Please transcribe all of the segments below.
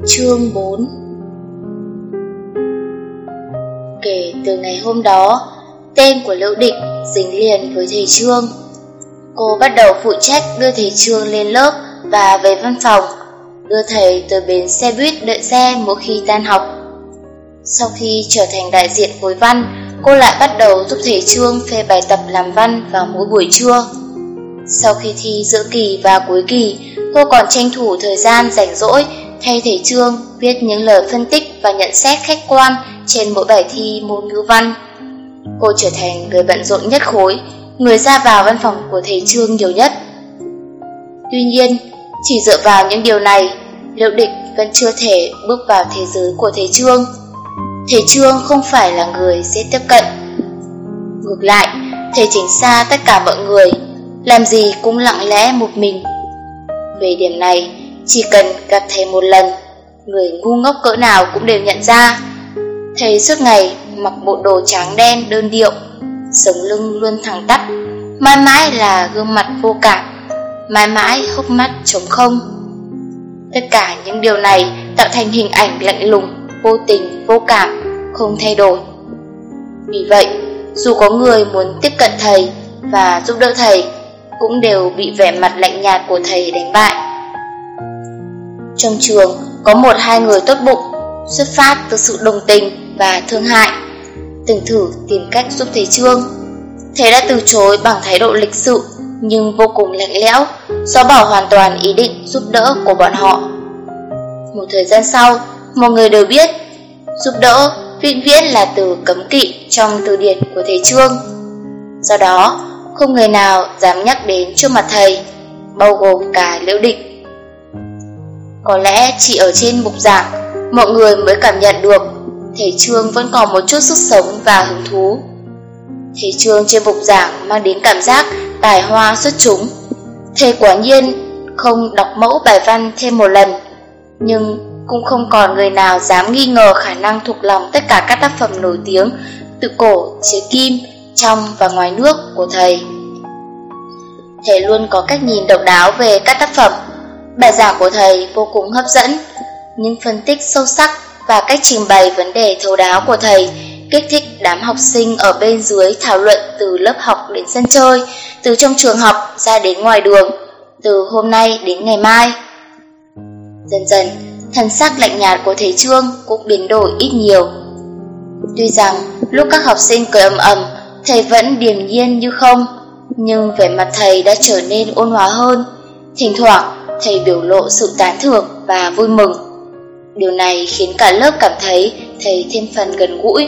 Chương 4. Kể từ ngày hôm đó, tên của Liễu Địch dính liền với thầy Trương. Cô bắt đầu phụ trách đưa thầy Trương lên lớp và về văn phòng, đưa thầy tới bến xe buýt đợi xe mỗi khi tan học. Sau khi trở thành đại diện khối văn, cô lại bắt đầu giúp thầy Trương phê bài tập làm văn vào mỗi buổi trưa. Sau khi thi giữa kỳ và cuối kỳ, cô còn tranh thủ thời gian rảnh rỗi thay thầy Trương viết những lời phân tích và nhận xét khách quan trên mỗi bài thi môn ngữ văn. Cô trở thành người bận rộn nhất khối, người ra vào văn phòng của thầy Trương nhiều nhất. Tuy nhiên, chỉ dựa vào những điều này, Liễu Địch vẫn chưa thể bước vào thế giới của thầy Trương. Thầy Trương không phải là người dễ tiếp cận. Ngược lại, thầy tránh xa tất cả mọi người, làm gì cũng lặng lẽ một mình. Về điểm này, chỉ cần gặp thầy một lần, người ngu ngốc cỡ nào cũng đều nhận ra. Thầy suốt ngày mặc bộ đồ trắng đen đơn điệu, sống lưng luôn thẳng tắp, mãi mãi là gương mặt vô cảm, mãi mãi hốc mắt trống không. Tất cả những điều này tạo thành hình ảnh lạnh lùng, vô tình, vô cảm, không thay đổi. Vì vậy, dù có người muốn tiếp cận thầy và giúp đỡ thầy, cũng đều bị vẻ mặt lạnh nhạt của thầy đánh bại. Trong trường có 1-2 người tốt bụng, xuất phát từ sự đồng tình và thương hại, từng thử tìm cách giúp thầy Trương. Thầy đã từ chối bằng thái độ lịch sự nhưng vô cùng lạnh lẽo, xóa bỏ hoàn toàn ý định giúp đỡ của bọn họ. Một thời gian sau, mọi người đều biết giúp đỡ vĩnh viễn là từ cấm kỵ trong từ điển của thầy Trương. Do đó, không người nào dám nhắc đến trước mặt thầy, bao gồm cả Liễu Địch. Có lẽ chỉ ở trên bục giảng, mọi người mới cảm nhận được thầy Trương vẫn còn một chút sức sống và hứng thú. Thầy Trương trên bục giảng mang đến cảm giác tài hoa xuất chúng. Thầy quả nhiên không đọc mẫu bài văn thêm một lần, nhưng cũng không còn người nào dám nghi ngờ khả năng thuộc lòng tất cả các tác phẩm nổi tiếng từ cổ chí kim, trong và ngoài nước của thầy. Thầy luôn có cách nhìn độc đáo về các tác phẩm. Bài giảng của thầy vô cùng hấp dẫn, những phân tích sâu sắc và cách trình bày vấn đề thấu đáo của thầy kích thích đám học sinh ở bên dưới thảo luận từ lớp học đến sân chơi, từ trong trường học ra đến ngoài đường, từ hôm nay đến ngày mai. Dần dần, thần sắc lạnh nhạt của thầy Trương cũng biến đổi ít nhiều. Tuy rằng lúc các học sinh cười ầm ầm, thầy vẫn điềm nhiên như không, nhưng vẻ mặt thầy đã trở nên ôn hòa hơn. Thỉnh thoảng, thầy biểu lộ sự tán thưởng và vui mừng. Điều này khiến cả lớp cảm thấy thầy thêm phần gần gũi.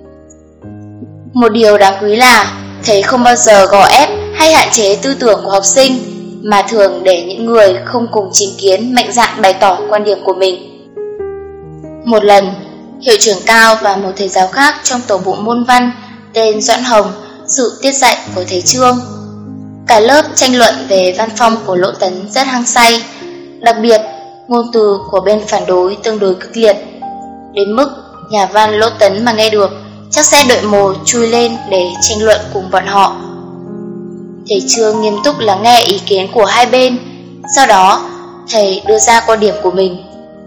Một điều đáng quý là thầy không bao giờ gò ép hay hạn chế tư tưởng của học sinh, mà thường để những người không cùng chính kiến mạnh dạn bày tỏ quan điểm của mình. Một lần, hiệu trưởng Cao và một thầy giáo khác trong tổ bộ môn văn tên Doãn Hồng dự tiết dạy của thầy Trương. Cả lớp tranh luận về văn phong của Lỗ Tấn rất hăng say, đặc biệt ngôn từ của bên phản đối tương đối kịch liệt, đến mức nhà văn Lỗ Tấn mà nghe được chắc sẽ đợi mồ chui lên để tranh luận cùng bọn họ. Thầy Trương nghiêm túc lắng nghe ý kiến của hai bên, sau đó thầy đưa ra quan điểm của mình.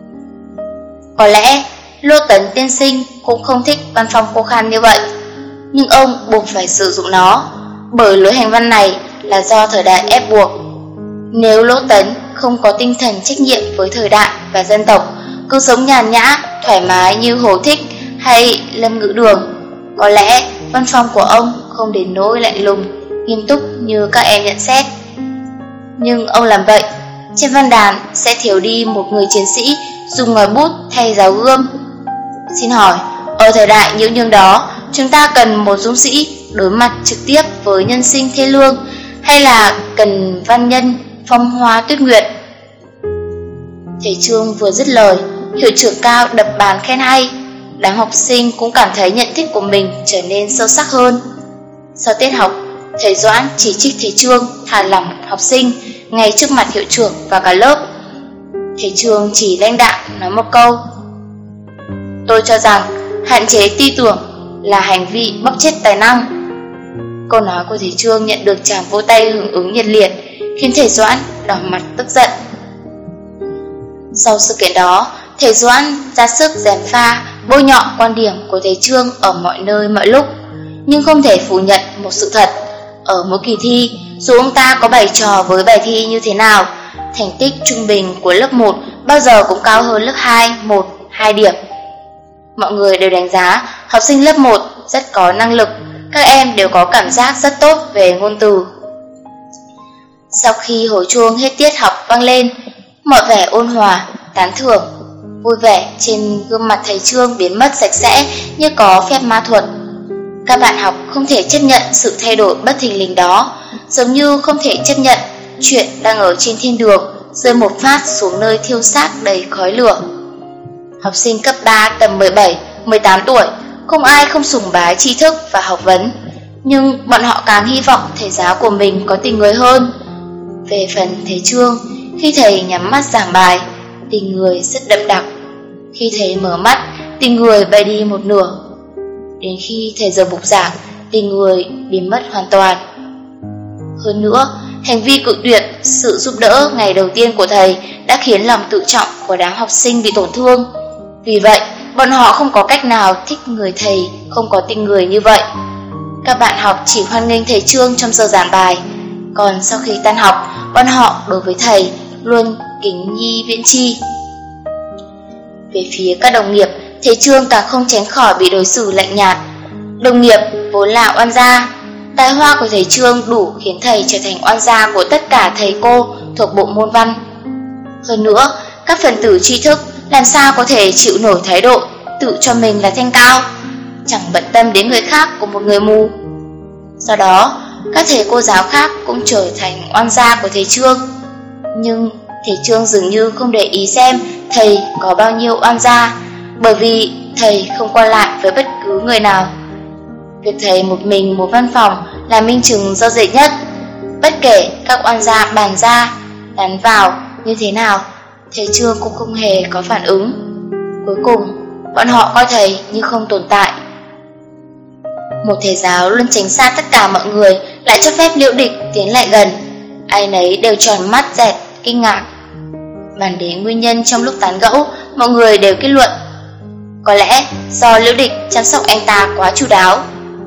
Có lẽ Lỗ Tấn tiên sinh cũng không thích văn phong khô khan như vậy, nhưng ông buộc phải sử dụng nó, bởi lối hành văn này là do thời đại ép buộc. Nếu Lỗ Tấn không có tinh thần trách nhiệm với thời đại và dân tộc, cứ sống nhàn nhã, thoải mái như Hồ Thích hay Lâm Ngữ Đường, có lẽ văn phong của ông không đến nỗi lạnh lùng, nghiêm túc như các em nhận xét. Nhưng ông làm vậy, trên văn đàn sẽ thiếu đi một người chiến sĩ dùng ngòi bút thay giáo gươm. Xin hỏi, ở thời đại nhiễu nhương đó, chúng ta cần một dũng sĩ đối mặt trực tiếp với nhân sinh thê lương, hay là cần văn nhân phong hoa tuyết nguyệt? Thầy Trương vừa dứt lời, hiệu trưởng Cao đập bàn khen hay. Đám học sinh cũng cảm thấy nhận thức của mình trở nên sâu sắc hơn. Sau tiết học, thầy Doãn chỉ trích thầy Trương thả lỏng học sinh ngay trước mặt hiệu trưởng và cả lớp. Thầy Trương chỉ lãnh đạm nói một câu: "Tôi cho rằng hạn chế tư tưởng là hành vi bóc chết tài năng." Câu nói của thầy Trương nhận được tràng vỗ tay hưởng ứng nhiệt liệt, khiến thầy Doãn đỏ mặt tức giận. Sau sự kiện đó, Thầy Doãn ra sức gièm pha, bôi nhọ quan điểm của thầy Trương ở mọi nơi mọi lúc, nhưng không thể phủ nhận một sự thật. Ở mỗi kỳ thi, dù ông ta có bày trò với bài thi như thế nào, thành tích trung bình của lớp 1 bao giờ cũng cao hơn lớp 2, 1-2 điểm. Mọi người đều đánh giá học sinh lớp 1 rất có năng lực, các em đều có cảm giác rất tốt về ngôn từ. Sau khi hồi chuông hết tiết học vang lên, mọi vẻ ôn hòa, tán thưởng, vui vẻ trên gương mặt thầy Trương biến mất sạch sẽ như có phép ma thuật. Các bạn học không thể chấp nhận sự thay đổi bất thình lình đó, giống như không thể chấp nhận chuyện đang ở trên thiên đường rơi một phát xuống nơi thiêu xác đầy khói lửa. Học sinh cấp 3 tầm 17-18 tuổi, không ai không sùng bái tri thức và học vấn, nhưng bọn họ càng hy vọng thầy giáo của mình có tình người hơn. Về phần thầy Trương, khi thầy nhắm mắt giảng bài, tình người rất đậm đặc. Khi thầy mở mắt, tình người bay đi một nửa. Đến khi thầy giờ bục giảng, tình người biến mất hoàn toàn. Hơn nữa, hành vi cự tuyệt sự giúp đỡ ngày đầu tiên của thầy đã khiến lòng tự trọng của đám học sinh bị tổn thương. Vì vậy, bọn họ không có cách nào thích người thầy không có tình người như vậy. Các bạn học chỉ hoan nghênh thầy Trương trong giờ giảng bài, còn sau khi tan học, bọn họ đối với thầy luôn kính nhi viễn chi. Về phía các đồng nghiệp, thầy Trương càng không tránh khỏi bị đối xử lạnh nhạt. Đồng nghiệp vốn là oan gia, tài hoa của thầy Trương đủ khiến thầy trở thành oan gia của tất cả thầy cô thuộc bộ môn văn. Hơn nữa, các phần tử tri thức làm sao có thể chịu nổi thái độ tự cho mình là thanh cao, chẳng bận tâm đến người khác của một người mù. Do đó, các thầy cô giáo khác cũng trở thành oan gia của thầy Trương. Nhưng thầy Trương dường như không để ý xem thầy có bao nhiêu oan gia, bởi vì thầy không qua lại với bất cứ người nào. Việc thầy một mình một văn phòng là minh chứng rõ rệt nhất. Bất kể các oan gia bàn ra, đắn vào như thế nào, thầy Trương cũng không hề có phản ứng. Cuối cùng, bọn họ coi thầy như không tồn tại. Một thầy giáo luôn tránh xa tất cả mọi người lại cho phép Liễu Địch tiến lại gần. Ai nấy đều tròn mắt dẹt kinh ngạc. Bàn đến nguyên nhân trong lúc tán gẫu, mọi người đều kết luận có lẽ do Liễu Địch chăm sóc anh ta quá chu đáo.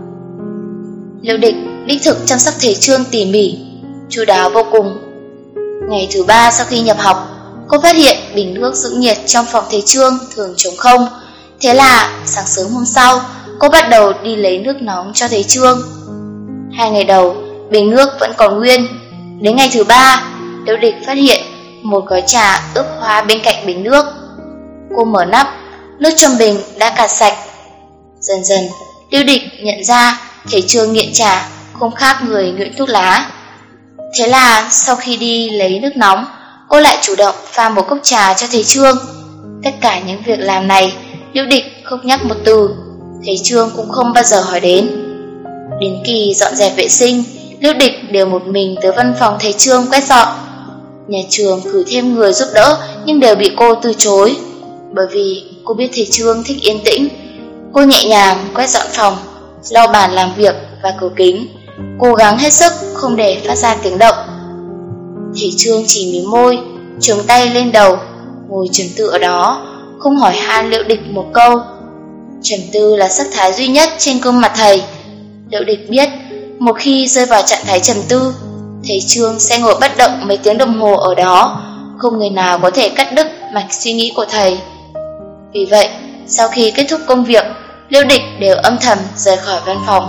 Liễu Địch đích thực chăm sóc thầy Trương tỉ mỉ, chu đáo vô cùng. Ngày thứ 3 sau khi nhập học, cô phát hiện bình nước giữ nhiệt trong phòng thầy Trương thường trống không. Thế là sáng sớm hôm sau, cô bắt đầu đi lấy nước nóng cho thầy Trương. 2 ngày đầu, bình nước vẫn còn nguyên. Đến ngày thứ 3, Liễu Địch phát hiện một gói trà ướp hoa bên cạnh bình nước. Cô mở nắp, nước trong bình đã cạn sạch. Dần dần, Liễu Địch nhận ra thầy Trương nghiện trà không khác người nghiện thuốc lá. Thế là sau khi đi lấy nước nóng, cô lại chủ động pha một cốc trà cho thầy Trương. Tất cả những việc làm này, Liễu Địch không nhắc một từ, thầy Trương cũng không bao giờ hỏi đến. Đến kỳ dọn dẹp vệ sinh, Liễu Địch đều một mình tới văn phòng thầy Trương quét dọn. Nhà trường cử thêm người giúp đỡ nhưng đều bị cô từ chối, bởi vì cô biết thầy Trương thích yên tĩnh. Cô nhẹ nhàng quét dọn phòng, lau bàn làm việc và cửa kính, cố gắng hết sức không để phát ra tiếng động. Thầy Trương chỉ mím môi, chống tay lên đầu, ngồi trầm tư ở đó, không hỏi han Liễu Địch một câu. Trầm tư là sắc thái duy nhất trên gương mặt thầy. Liễu Địch biết, một khi rơi vào trạng thái trầm tư, thầy Trương sẽ ngồi bất động mấy tiếng đồng hồ ở đó, không người nào có thể cắt đứt mạch suy nghĩ của thầy. Vì vậy, sau khi kết thúc công việc, Liễu Địch đều âm thầm rời khỏi văn phòng.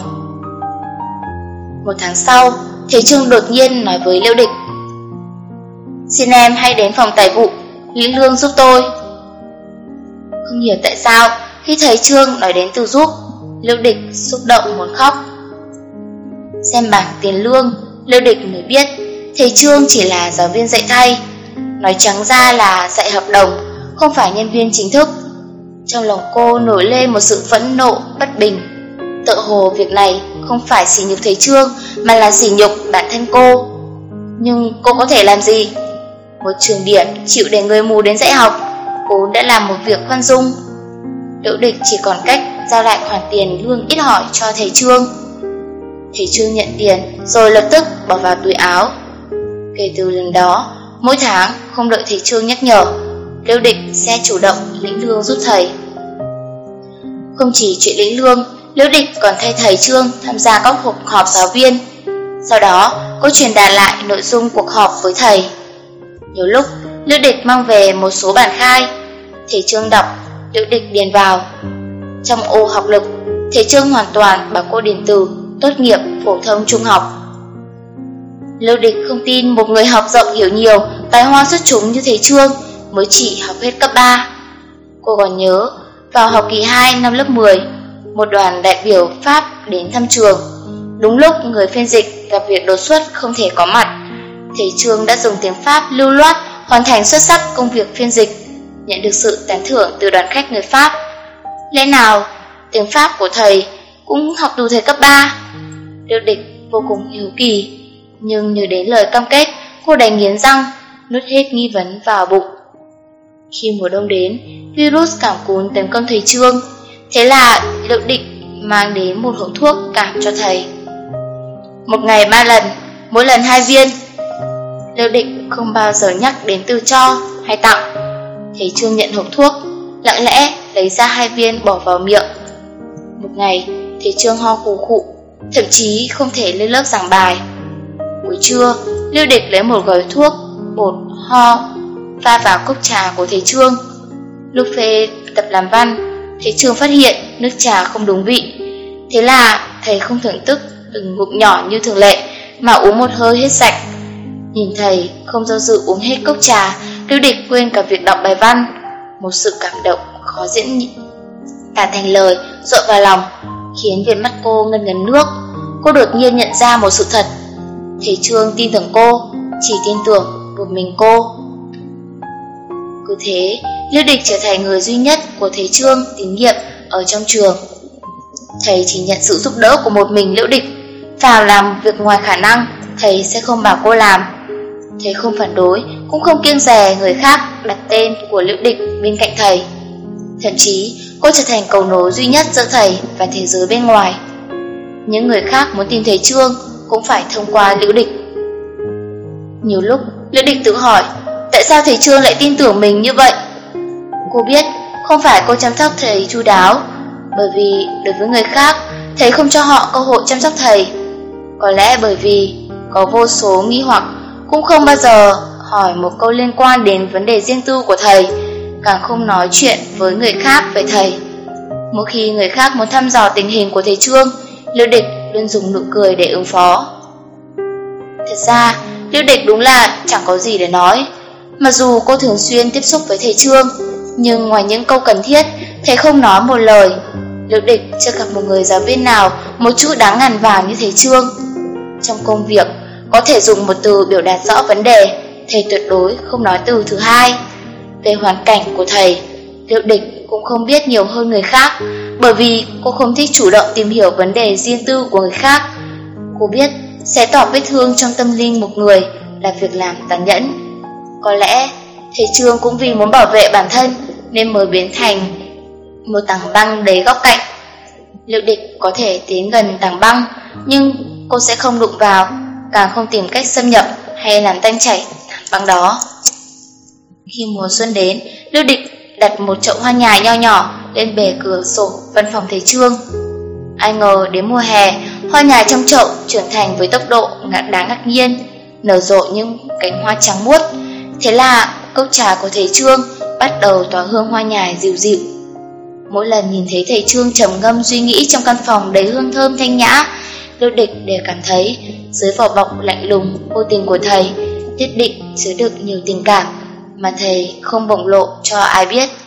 1 tháng sau, thầy Trương đột nhiên nói với Liễu Địch: "Xin em hãy đến phòng tài vụ, lĩnh lương giúp tôi." Không hiểu tại sao, khi thầy Trương nói đến từ giúp, Liễu Địch xúc động muốn khóc. Xem bảng tiền lương, Liễu Địch mới biết thầy Trương chỉ là giáo viên dạy thay, nói trắng ra là dạy hợp đồng, không phải nhân viên chính thức. Trong lòng cô nổi lên một sự phẫn nộ bất bình. Tựa hồ việc này không phải sỉ nhục thầy Trương mà là sỉ nhục bản thân cô. Nhưng cô có thể làm gì? Một trường điểm chịu để người mù đến dạy học, cô đã làm một việc khoan dung. Liễu Địch chỉ còn cách giao lại khoản tiền lương ít ỏi cho thầy Trương. Thầy Trương nhận tiền rồi lập tức bỏ vào túi áo. Kể từ lần đó, mỗi tháng không đợi thầy Trương nhắc nhở, Liễu Địch sẽ chủ động lĩnh lương giúp thầy. Không chỉ chuyện lĩnh lương, Liễu Địch còn thay thầy Trương tham gia các cuộc họp giáo viên. Sau đó, cô truyền đạt lại nội dung cuộc họp với thầy. Nhiều lúc, Liễu Địch mang về một số bản khai. Thầy Trương đọc, Liễu Địch điền vào. Trong ô học lực, thầy Trương hoàn toàn bảo cô điền từ tốt nghiệp phổ thông trung học. Liễu Địch không tin một người học rộng hiểu nhiều, tài hoa xuất chúng như thầy Trương mới chỉ học hết cấp 3. Cô còn nhớ, vào học kỳ 2 năm lớp 10, một đoàn đại biểu Pháp đến thăm trường. Đúng lúc người phiên dịch gặp việc đột xuất không thể có mặt, thầy Trương đã dùng tiếng Pháp lưu loát hoàn thành xuất sắc công việc phiên dịch, nhận được sự tán thưởng từ đoàn khách người Pháp. Lẽ nào tiếng Pháp của thầy cũng học từ thời cấp 3? Liễu Địch vô cùng hiếu kỳ, nhưng nhớ đến lời cam kết, cô đành nghiến răng, nuốt hết nghi vấn vào bụng. Khi mùa đông đến, virus cảm cúm tấn công thầy Trương. Thế là Liễu Địch mang đến một hộp thuốc cảm cho thầy. Một ngày 3 lần, mỗi lần 2 viên. Liễu Địch không bao giờ nhắc đến từ cho hay tặng. Thầy Trương nhận hộp thuốc, lặng lẽ lấy ra 2 viên bỏ vào miệng. Một ngày, thầy Trương ho khù khụ, thậm chí không thể lên lớp giảng bài. Buổi trưa, Liễu Địch lấy một gói thuốc bột ho pha vào cốc trà của thầy Trương. Lúc phê tập làm văn, thầy Trương phát hiện nước trà không đúng vị. Thế là thầy không thưởng thức từng ngụm nhỏ như thường lệ, mà uống một hơi hết sạch. Nhìn thầy không do dự uống hết cốc trà, Liễu Địch quên cả việc đọc bài văn. Một sự cảm động khó diễn tả thành lời dội vào lòng, khiến viền mắt cô ngân ngấn nước. Cô đột nhiên nhận ra một sự thật: thầy Trương tin tưởng cô, chỉ tin tưởng một mình cô. Cứ thế, Liễu Địch trở thành người duy nhất của thầy Trương tín nhiệm ở trong trường. Thầy chỉ nhận sự giúp đỡ của một mình Liễu Địch. Vào làm việc ngoài khả năng, thầy sẽ không bảo cô làm. Thầy không phản đối, cũng không kiêng dè người khác đặt tên của Liễu Địch bên cạnh thầy. Thậm chí, cô trở thành cầu nối duy nhất giữa thầy và thế giới bên ngoài. Những người khác muốn tìm thầy Trương cũng phải thông qua Liễu Địch. Nhiều lúc, Liễu Địch tự hỏi, tại sao thầy Trương lại tin tưởng mình như vậy? Cô biết, không phải cô chăm sóc thầy chu đáo, bởi vì đối với người khác, thầy không cho họ cơ hội chăm sóc thầy. Có lẽ bởi vì có vô số nghi hoặc, cũng không bao giờ hỏi một câu liên quan đến vấn đề riêng tư của thầy, càng không nói chuyện với người khác về thầy. Mỗi khi người khác muốn thăm dò tình hình của thầy Trương, Liễu Địch luôn dùng nụ cười để ứng phó. Thật ra, Liễu Địch đúng là chẳng có gì để nói. Mặc dù cô thường xuyên tiếp xúc với thầy Trương, nhưng ngoài những câu cần thiết, thầy không nói một lời. Liễu Địch chưa gặp một người giáo viên nào một chút đáng ngàn vàng như thầy Trương. Trong công việc, có thể dùng một từ biểu đạt rõ vấn đề, thầy tuyệt đối không nói từ thứ hai. Về hoàn cảnh của thầy, Liễu Địch cũng không biết nhiều hơn người khác, bởi vì cô không thích chủ động tìm hiểu vấn đề riêng tư của người khác. Cô biết sẽ tỏ vết thương trong tâm linh một người là việc làm tàn nhẫn. Có lẽ thầy Trương cũng vì muốn bảo vệ bản thân nên mới biến thành một tảng băng đầy góc cạnh. Liễu Địch có thể tiến gần tảng băng, nhưng cô sẽ không đụng vào, càng không tìm cách xâm nhập hay làm tanh chảy tảng băng đó. Khi mùa xuân đến, Liễu Địch đặt một chậu hoa nhài nho nhỏ lên bề cửa sổ văn phòng thầy Trương. Ai ngờ đến mùa hè, hoa nhài trong chậu trưởng thành với tốc độ đáng ngạc nhiên, nở rộ những cánh hoa trắng muốt. Thế là cốc trà của thầy Trương bắt đầu tỏa hương hoa nhài dịu dịu. Mỗi lần nhìn thấy thầy Trương trầm ngâm suy nghĩ trong căn phòng đầy hương thơm thanh nhã, Liễu Địch đều cảm thấy dưới vỏ bọc lạnh lùng vô tình của thầy nhất định chứa đựng nhiều tình cảm mà thầy không bộc lộ cho ai biết.